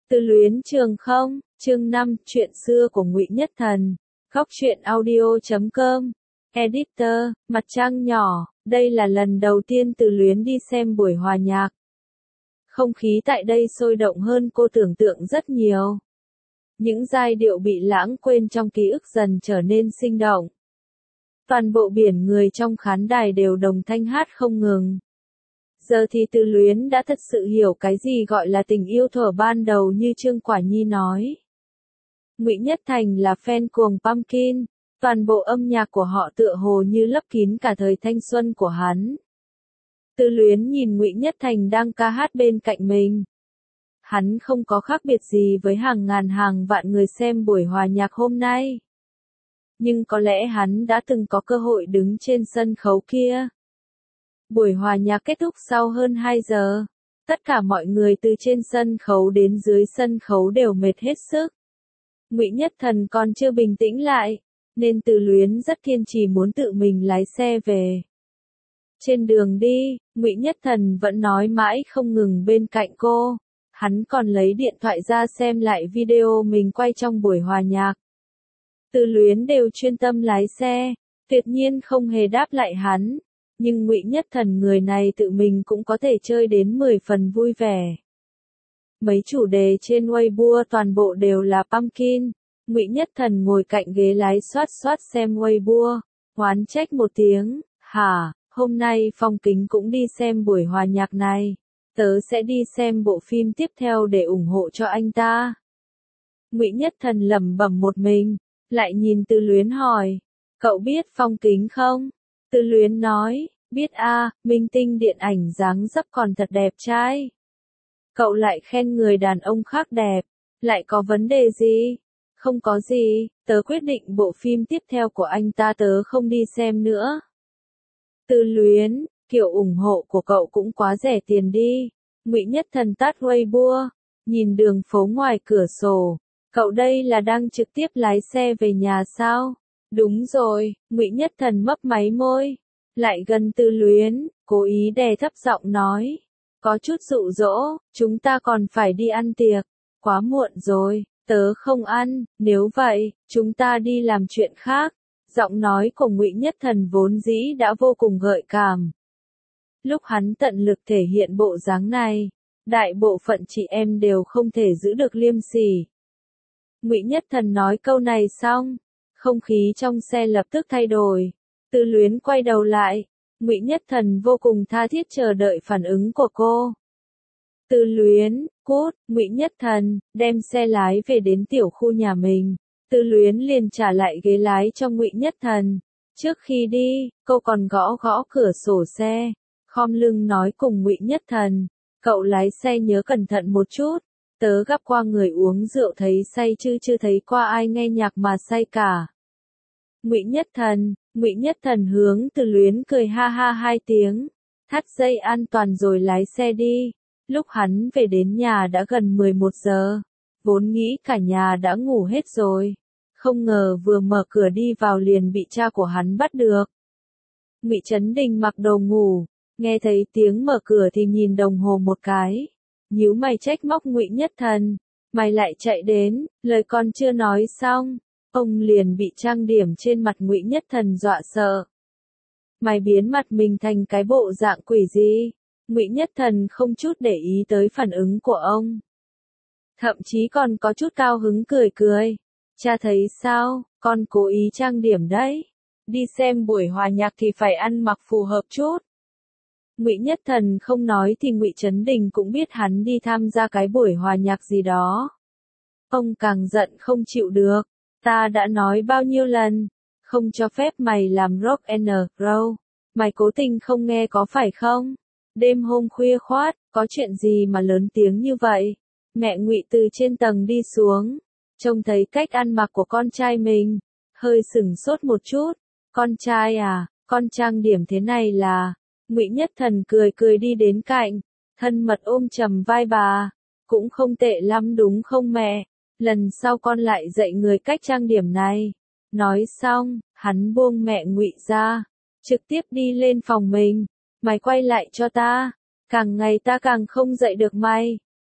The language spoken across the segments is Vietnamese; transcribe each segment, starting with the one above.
Từ luyến trường không, chương 5, chuyện xưa của Ngụy Nhất Thần, góc truyện audio.com, editor, mặt trăng nhỏ, đây là lần đầu tiên Từ luyến đi xem buổi hòa nhạc. Không khí tại đây sôi động hơn cô tưởng tượng rất nhiều. Những giai điệu bị lãng quên trong ký ức dần trở nên sinh động. Toàn bộ biển người trong khán đài đều đồng thanh hát không ngừng. Giờ thì Từ luyến đã thật sự hiểu cái gì gọi là tình yêu thuở ban đầu như Trương Quả Nhi nói. Ngụy Nhất Thành là fan cuồng Pumpkin, toàn bộ âm nhạc của họ tựa hồ như lấp kín cả thời thanh xuân của hắn. Từ luyến nhìn Ngụy Nhất Thành đang ca hát bên cạnh mình. Hắn không có khác biệt gì với hàng ngàn hàng vạn người xem buổi hòa nhạc hôm nay. Nhưng có lẽ hắn đã từng có cơ hội đứng trên sân khấu kia. Buổi hòa nhạc kết thúc sau hơn 2 giờ. Tất cả mọi người từ trên sân khấu đến dưới sân khấu đều mệt hết sức. Ngụy Nhất Thần còn chưa bình tĩnh lại, nên Từ luyến rất kiên trì muốn tự mình lái xe về. Trên đường đi, Ngụy Nhất Thần vẫn nói mãi không ngừng bên cạnh cô. Hắn còn lấy điện thoại ra xem lại video mình quay trong buổi hòa nhạc. Từ luyến đều chuyên tâm lái xe, tuyệt nhiên không hề đáp lại hắn. Nhưng Ngụy Nhất Thần người này tự mình cũng có thể chơi đến 10 phần vui vẻ. Mấy chủ đề trên Weibo toàn bộ đều là Pumpkin. Ngụy Nhất Thần ngồi cạnh ghế lái xoát xoát xem Weibo, oán trách một tiếng, hả, hôm nay Phong Kính cũng đi xem buổi hòa nhạc này. Tớ sẽ đi xem bộ phim tiếp theo để ủng hộ cho anh ta. Ngụy Nhất Thần lẩm bẩm một mình, lại nhìn Từ luyến hỏi, cậu biết Phong Kính không? Từ luyến nói, biết a, minh tinh điện ảnh dáng dấp còn thật đẹp trai. Cậu lại khen người đàn ông khác đẹp, lại có vấn đề gì? Không có gì, tớ quyết định bộ phim tiếp theo của anh ta tớ không đi xem nữa. Từ luyến, kiểu ủng hộ của cậu cũng quá rẻ tiền đi. Ngụy Nhất Thần tắt Weibo, nhìn đường phố ngoài cửa sổ. Cậu đây là đang trực tiếp lái xe về nhà sao? Đúng rồi, Ngụy Nhất Thần mấp máy môi, lại gần Từ luyến, cố ý đè thấp giọng nói, có chút dụ dỗ, chúng ta còn phải đi ăn tiệc, quá muộn rồi, tớ không ăn, nếu vậy, chúng ta đi làm chuyện khác. Giọng nói của Ngụy Nhất Thần vốn dĩ đã vô cùng gợi cảm. Lúc hắn tận lực thể hiện bộ dáng này, đại bộ phận chị em đều không thể giữ được liêm sỉ. Ngụy Nhất Thần nói câu này xong, không khí trong xe lập tức thay đổi. Từ luyến quay đầu lại, Ngụy Nhất Thần vô cùng tha thiết chờ đợi phản ứng của cô. Từ luyến, cút, Ngụy Nhất Thần, đem xe lái về đến tiểu khu nhà mình. Từ luyến liền trả lại ghế lái cho Ngụy Nhất Thần. Trước khi đi, cô còn gõ gõ cửa sổ xe, khom lưng nói cùng Ngụy Nhất Thần, cậu lái xe nhớ cẩn thận một chút. Tớ gặp qua người uống rượu thấy say chứ chưa thấy qua ai nghe nhạc mà say cả. Ngụy Nhất Thần hướng Từ luyến cười ha ha 2 tiếng, thắt dây an toàn rồi lái xe đi. Lúc hắn về đến nhà đã gần 11 giờ, vốn nghĩ cả nhà đã ngủ hết rồi. Không ngờ vừa mở cửa đi vào liền bị cha của hắn bắt được. Ngụy Chấn Đình mặc đồ ngủ, nghe thấy tiếng mở cửa thì nhìn đồng hồ một cái. Nhíu mày trách móc Ngụy Nhất Thần, mày lại chạy đến, lời con chưa nói xong, ông liền bị trang điểm trên mặt Ngụy Nhất Thần dọa sợ. Mày biến mặt mình thành cái bộ dạng quỷ gì? Ngụy Nhất Thần không chút để ý tới phản ứng của ông. Thậm chí còn có chút cao hứng cười cười. Cha thấy sao, con cố ý trang điểm đấy. Đi xem buổi hòa nhạc thì phải ăn mặc phù hợp chút. Ngụy Nhất Thần không nói thì Ngụy Chấn Đình cũng biết hắn đi tham gia cái buổi hòa nhạc gì đó. Ông càng giận không chịu được. Ta đã nói bao nhiêu lần, không cho phép mày làm rock and roll. Mày cố tình không nghe có phải không? Đêm hôm khuya khoát, có chuyện gì mà lớn tiếng như vậy? Mẹ Ngụy từ trên tầng đi xuống, trông thấy cách ăn mặc của con trai mình, hơi sửng sốt một chút. Con trai à, con trang điểm thế này là... Ngụy Nhất Thần cười cười đi đến cạnh, thân mật ôm chầm vai bà. Cũng không tệ lắm đúng không mẹ? Lần sau con lại dạy người cách trang điểm này. Nói xong, hắn buông mẹ Ngụy ra, trực tiếp đi lên phòng mình. Mày quay lại cho ta, càng ngày ta càng không dạy được mày.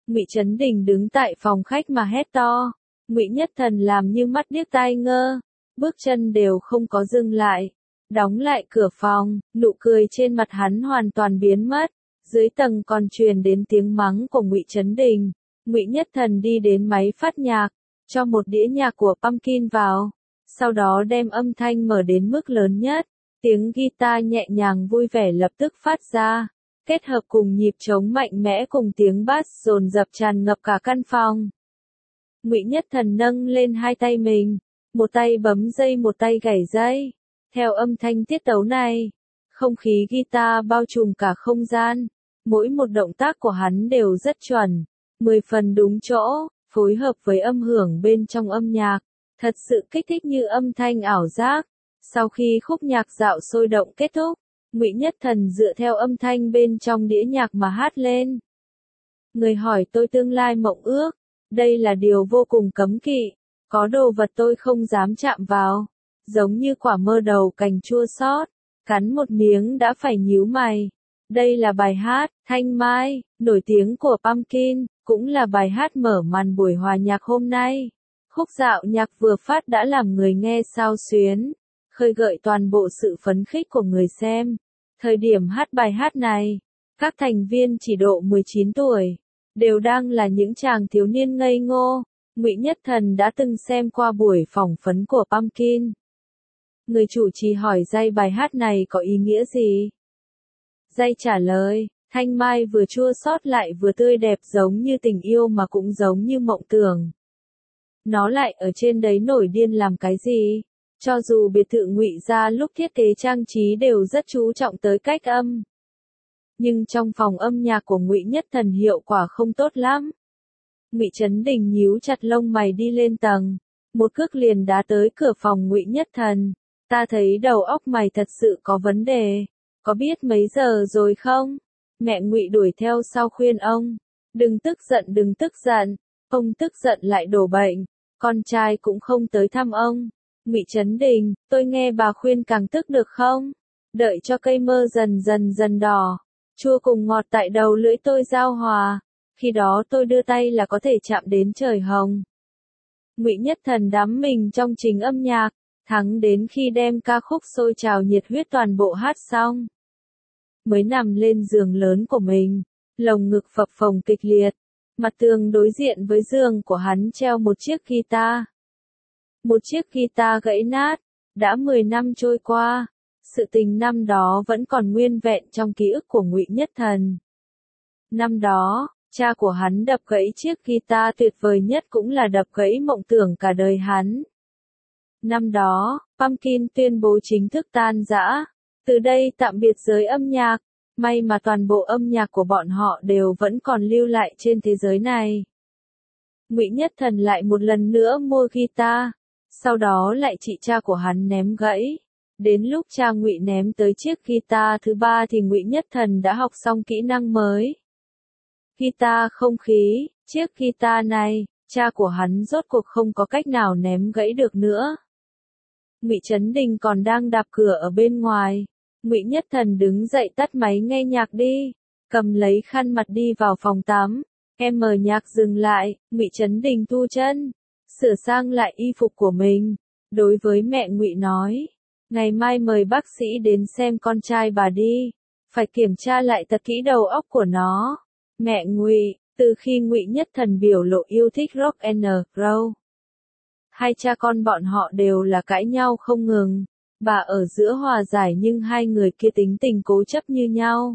Ngụy Chấn Đình đứng tại phòng khách mà hét to. Ngụy Nhất Thần làm như mắt điếc tai ngơ, bước chân đều không có dừng lại. Đóng lại cửa phòng, nụ cười trên mặt hắn hoàn toàn biến mất. Dưới tầng còn truyền đến tiếng mắng của Ngụy Chấn Đình. Ngụy Nhất Thần đi đến máy phát nhạc, cho một đĩa nhạc của Pumpkin vào, sau đó đem âm thanh mở đến mức lớn nhất. Tiếng guitar nhẹ nhàng vui vẻ lập tức phát ra, kết hợp cùng nhịp trống mạnh mẽ cùng tiếng bass dồn dập tràn ngập cả căn phòng. Ngụy Nhất Thần nâng lên hai tay mình, một tay bấm dây một tay gảy dây. Theo âm thanh tiết tấu này, không khí guitar bao trùm cả không gian, mỗi một động tác của hắn đều rất chuẩn, 10 phần đúng chỗ, phối hợp với âm hưởng bên trong âm nhạc, thật sự kích thích như âm thanh ảo giác. Sau khi khúc nhạc dạo sôi động kết thúc, Ngụy Nhất Thần dựa theo âm thanh bên trong đĩa nhạc mà hát lên. Người hỏi tôi tương lai mộng ước, đây là điều vô cùng cấm kỵ, có đồ vật tôi không dám chạm vào, giống như quả mơ đầu cành chua xót, cắn một miếng đã phải nhíu mày. Đây là bài hát Thanh Mai, nổi tiếng của Pumpkin, cũng là bài hát mở màn buổi hòa nhạc hôm nay. Khúc dạo nhạc vừa phát đã làm người nghe xao xuyến, khơi gợi toàn bộ sự phấn khích của người xem. Thời điểm hát bài hát này, các thành viên chỉ độ 19 tuổi, đều đang là những chàng thiếu niên ngây ngô. Ngụy Nhất Thần đã từng xem qua buổi phỏng vấn của Pumpkin. Người chủ trì hỏi Jay bài hát này có ý nghĩa gì? Jay trả lời, Thanh Mai vừa chua xót lại vừa tươi đẹp, giống như tình yêu mà cũng giống như mộng tưởng. Nó lại ở trên đấy nổi điên làm cái gì? Cho dù biệt thự Ngụy gia lúc thiết kế trang trí đều rất chú trọng tới cách âm, nhưng trong phòng âm nhạc của Ngụy Nhất Thần hiệu quả không tốt lắm. Ngụy Chấn Đình nhíu chặt lông mày đi lên tầng, một cước liền đá tới cửa phòng Ngụy Nhất Thần. Ta thấy đầu óc mày thật sự có vấn đề, có biết mấy giờ rồi không? Mẹ Ngụy đuổi theo sau khuyên ông, đừng tức giận đừng tức giận, ông tức giận lại đổ bệnh, con trai cũng không tới thăm ông. Ngụy Chấn Đình, tôi nghe bà khuyên càng tức được không? Đợi cho cây mơ dần đỏ, chua cùng ngọt tại đầu lưỡi tôi giao hòa, khi đó tôi đưa tay là có thể chạm đến trời hồng. Ngụy Nhất Thần đắm mình trong trình âm nhạc, thắng đến khi đem ca khúc sôi trào nhiệt huyết toàn bộ hát xong. Mới nằm lên giường lớn của mình, lồng ngực phập phồng kịch liệt, mặt tường đối diện với giường của hắn treo một chiếc guitar. Một chiếc guitar gãy nát, đã 10 năm trôi qua, sự tình năm đó vẫn còn nguyên vẹn trong ký ức của Ngụy Nhất Thần. Năm đó, cha của hắn đập gãy chiếc guitar tuyệt vời nhất cũng là đập gãy mộng tưởng cả đời hắn. Năm đó, Pumpkin tuyên bố chính thức tan rã, từ đây tạm biệt giới âm nhạc, may mà toàn bộ âm nhạc của bọn họ đều vẫn còn lưu lại trên thế giới này. Ngụy Nhất Thần lại một lần nữa mua guitar, sau đó lại chị cha của hắn ném gãy. Đến lúc cha Ngụy ném tới chiếc guitar thứ ba thì Ngụy Nhất Thần đã học xong kỹ năng mới. Guitar không khí, chiếc guitar này, cha của hắn rốt cuộc không có cách nào ném gãy được nữa. Ngụy Chấn Đình còn đang đạp cửa ở bên ngoài. Ngụy Nhất Thần đứng dậy tắt máy nghe nhạc đi, cầm lấy khăn mặt đi vào phòng tắm. Em mở nhạc dừng lại, Ngụy Chấn Đình thu chân, sửa sang lại y phục của mình. Đối với mẹ Ngụy nói, ngày mai mời bác sĩ đến xem con trai bà đi, phải kiểm tra lại thật kỹ đầu óc của nó. Mẹ Ngụy, từ khi Ngụy Nhất Thần biểu lộ yêu thích rock and roll, hai cha con bọn họ đều là cãi nhau không ngừng. Bà ở giữa hòa giải nhưng hai người kia tính tình cố chấp như nhau.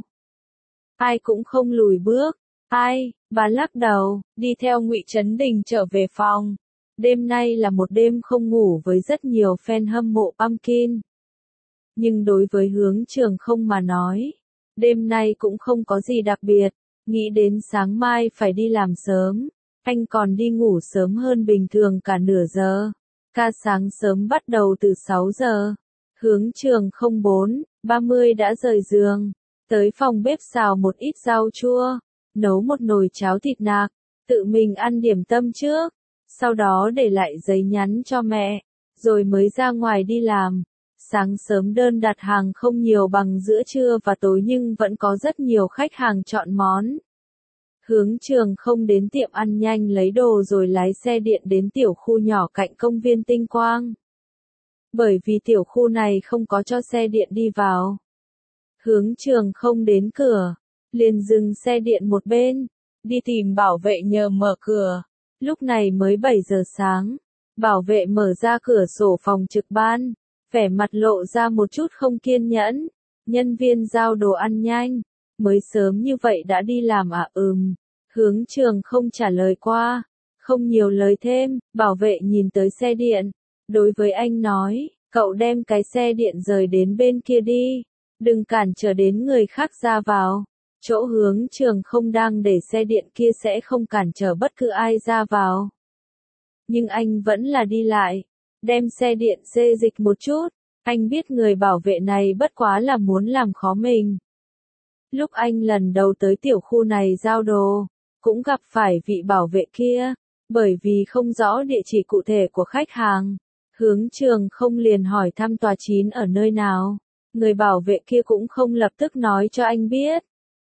Ai cũng không lùi bước. Bà lắc đầu, đi theo Ngụy Chấn Đình trở về phòng. Đêm nay là một đêm không ngủ với rất nhiều fan hâm mộ Pumpkin. Nhưng đối với Hướng Trường Không mà nói, đêm nay cũng không có gì đặc biệt. Nghĩ đến sáng mai phải đi làm sớm, anh còn đi ngủ sớm hơn bình thường cả nửa giờ. Ca sáng sớm bắt đầu từ 6 giờ. Hướng Trường Không 4:30 đã rời giường, tới phòng bếp xào một ít rau chua, nấu một nồi cháo thịt nạc, tự mình ăn điểm tâm trước, sau đó để lại giấy nhắn cho mẹ, rồi mới ra ngoài đi làm. Sáng sớm đơn đặt hàng không nhiều bằng giữa trưa và tối nhưng vẫn có rất nhiều khách hàng chọn món. Hướng Trường không đến tiệm ăn nhanh lấy đồ rồi lái xe điện đến tiểu khu nhỏ cạnh công viên Tinh Quang. Bởi vì tiểu khu này không có cho xe điện đi vào. Hướng Trường không đến cửa, liền dừng xe điện một bên, đi tìm bảo vệ nhờ mở cửa. Lúc này mới 7 giờ sáng, bảo vệ mở ra cửa sổ phòng trực ban, vẻ mặt lộ ra một chút không kiên nhẫn. Nhân viên giao đồ ăn nhanh, mới sớm như vậy đã đi làm à? Hướng Trường không trả lời qua, không nhiều lời thêm. Bảo vệ nhìn tới xe điện, đối với anh nói, cậu đem cái xe điện rời đến bên kia đi, đừng cản trở đến người khác ra vào. Chỗ Hướng Trường không đang để xe điện kia sẽ không cản trở bất cứ ai ra vào. Nhưng anh vẫn là đi lại, đem xe điện xê dịch một chút. Anh biết người bảo vệ này bất quá là muốn làm khó mình. Lúc anh lần đầu tới tiểu khu này giao đồ, cũng gặp phải vị bảo vệ kia, bởi vì không rõ địa chỉ cụ thể của khách hàng. Hướng Trường không liền hỏi thăm tòa 9 ở nơi nào, người bảo vệ kia cũng không lập tức nói cho anh biết,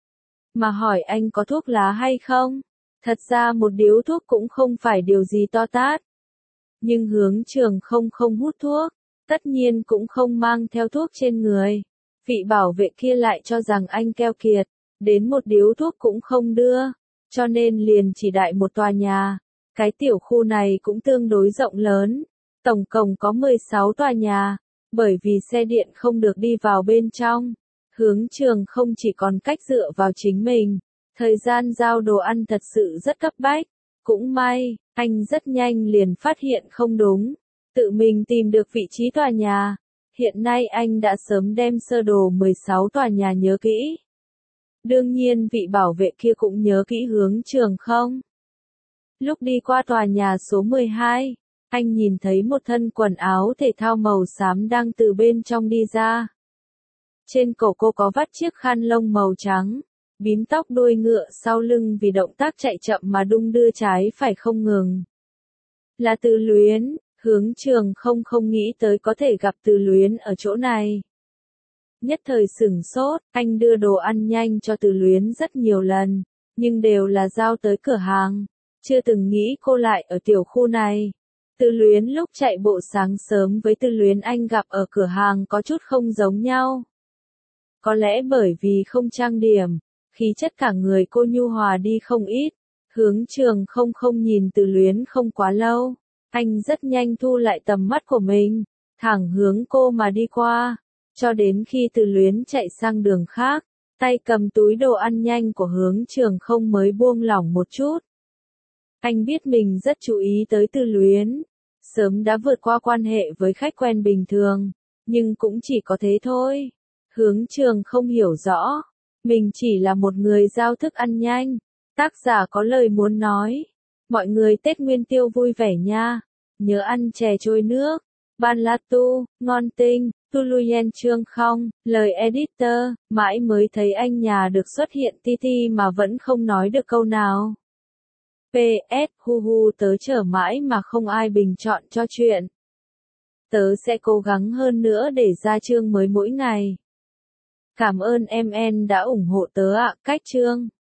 mà hỏi anh có thuốc lá hay không. Thật ra một điếu thuốc cũng không phải điều gì to tát. Nhưng Hướng Trường không hút thuốc, tất nhiên cũng không mang theo thuốc trên người. Vị bảo vệ kia lại cho rằng anh keo kiệt, đến một điếu thuốc cũng không đưa, cho nên liền chỉ đại một tòa nhà. Cái tiểu khu này cũng tương đối rộng lớn, tổng cộng có 16 tòa nhà, bởi vì xe điện không được đi vào bên trong. Hướng Trường không chỉ còn cách dựa vào chính mình, thời gian giao đồ ăn thật sự rất cấp bách. Cũng may, anh rất nhanh liền phát hiện không đúng, tự mình tìm được vị trí tòa nhà. Hiện nay anh đã sớm đem sơ đồ 16 tòa nhà nhớ kỹ. Đương nhiên vị bảo vệ kia cũng nhớ kỹ Hướng Trường không. Lúc đi qua tòa nhà số 12, anh nhìn thấy một thân quần áo thể thao màu xám đang từ bên trong đi ra. Trên cổ cô có vắt chiếc khăn lông màu trắng, bím tóc đuôi ngựa sau lưng vì động tác chạy chậm mà đung đưa trái phải không ngừng. Là Từ Luyến. Hướng Trường không nghĩ tới có thể gặp Từ Luyến ở chỗ này. Nhất thời sửng sốt, anh đưa đồ ăn nhanh cho Từ Luyến rất nhiều lần, nhưng đều là giao tới cửa hàng, chưa từng nghĩ cô lại ở tiểu khu này. Từ Luyến lúc chạy bộ sáng sớm với Từ Luyến anh gặp ở cửa hàng có chút không giống nhau. Có lẽ bởi vì không trang điểm, khí chất cả người cô nhu hòa đi không ít. Hướng Trường không nhìn Từ Luyến không quá lâu. Anh rất nhanh thu lại tầm mắt của mình, thẳng hướng cô mà đi qua, cho đến khi Từ Luyến chạy sang đường khác, tay cầm túi đồ ăn nhanh của Hướng Trường không mới buông lỏng một chút. Anh biết mình rất chú ý tới Từ Luyến, sớm đã vượt qua quan hệ với khách quen bình thường, nhưng cũng chỉ có thế thôi. Hướng Trường không hiểu rõ, mình chỉ là một người giao thức ăn nhanh. Tác giả có lời muốn nói. Mọi người Tết Nguyên Tiêu vui vẻ nha. Nhớ ăn chè trôi nước. Ban La Tu, ngon tinh, Tuluyen Trương không. Lời editor, mãi mới thấy anh nhà được xuất hiện Titi mà vẫn không nói được câu nào. PS, hu tớ chờ mãi mà không ai bình chọn cho chuyện. Tớ sẽ cố gắng hơn nữa để ra chương mới mỗi ngày. Cảm ơn MN đã ủng hộ tớ ạ. Cách chương